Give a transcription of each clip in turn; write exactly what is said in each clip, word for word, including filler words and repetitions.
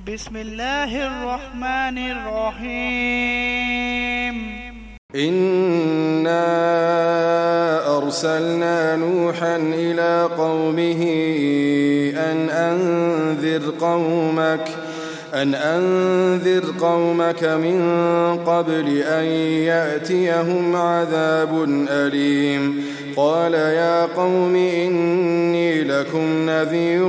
بسم الله الرحمن الرحيم. إنا أرسلنا نوحا إلى قومه أن أنذر قومك أن أنذر قومك من قبل أن يأتيهم عذاب أليم. قال يا قوم إني لكم نذير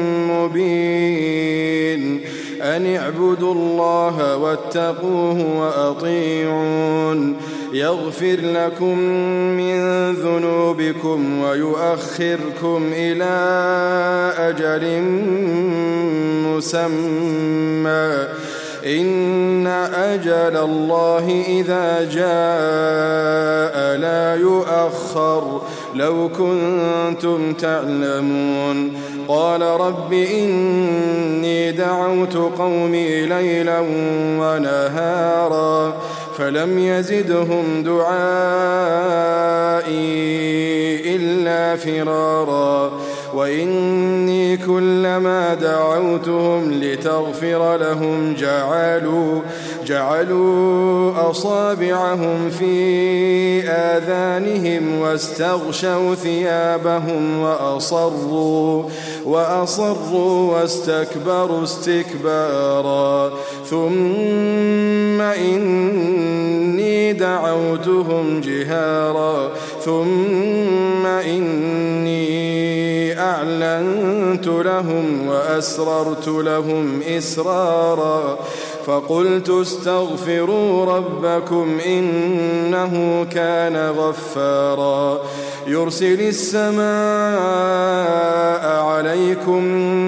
مبين أن اعبدوا الله واتقوه وأطيعون يغفر لكم من ذنوبكم ويؤخركم إلى أجل مسمى إن أجل الله إذا جاء لا يؤخر لو كنتم تعلمون. قال رب إني دعوت قومي ليلا ونهارا فلم يزدهم دعائي إلا فرارا وإني كلما دعوتهم لتغفر لهم جعلوا جعلوا أصابعهم في آذانهم واستغشوا ثيابهم وأصروا وأصروا واستكبروا استكبارا ثم إني دعوتهم جهارا ثم إني أعلنت لهم وأسررت لهم إسرارا فقلت استغفروا ربكم إنه كان غفارا يرسل السماء عليكم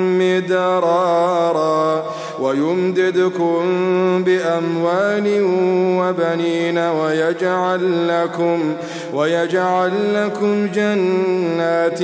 مدرارا ويمددكم بأموال وبنين ويجعل لكم ويجعل لكم جنات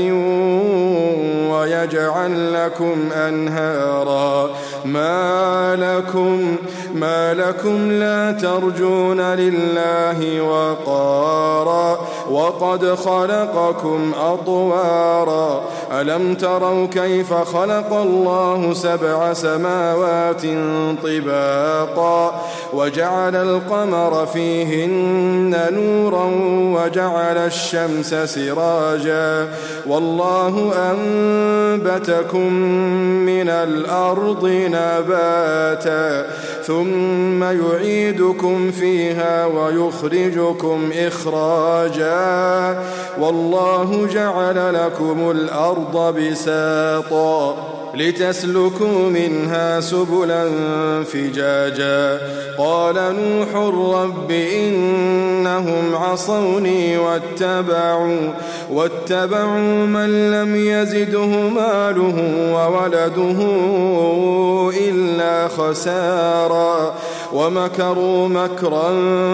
ويجعل لكم أنهارا ما لكم ما لكم لا ترجون لله وقارا وقد خلقكم أطوارا ألم تروا كيف خلق الله سبع سماوات طباقا وجعل القمر فيهن نورا وجعل الشمس سراجا والله أنبتكم من الأرض نباتا ثم يعيدكم فيها ويخرجكم إخراجا والله جعل لكم الأرض بساطا لتسلكوا منها سبلا فجاجا قال نوح رب إنهم عصوني واتبعوا واتبعوا من لم يزده ماله وولده إلا خسارا ومكروا مكرا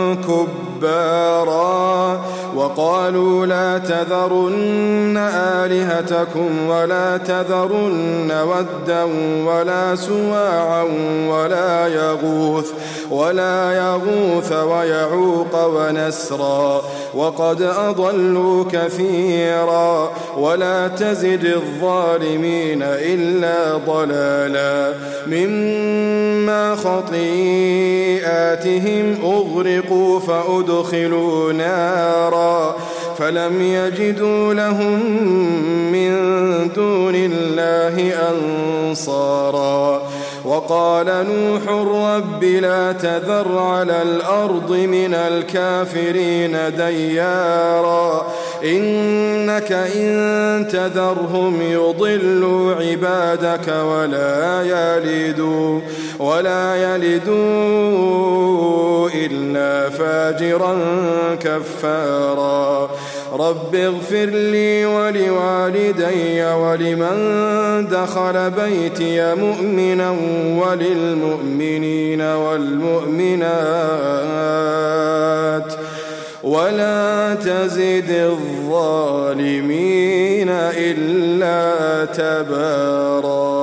كبارا وقالوا لا تذرن آلهتكم ولا تذرن ودا ولا سواعا ولا يغوث ولا يغوث ويعوق ونسرا وقد أضلوا كثيرا ولا تزد الظالمين إلا ضلالا مما خطيئاتهم أغرقوا فأدخلوا نارا فلم يجدوا لهم من دون الله أنصارا وقال نوح رب لا تذر على الأرض من الكافرين ديارا إنك إن تذرهم يضلوا عبادك ولا يلدوا ولا يلدوا إلا فاجرا كفارا رب اغفر لي ولوالدي ولمن دخل بيتي مؤمنا وللمؤمنين والمؤمنات ولا تزد الظالمين إلا تبارا.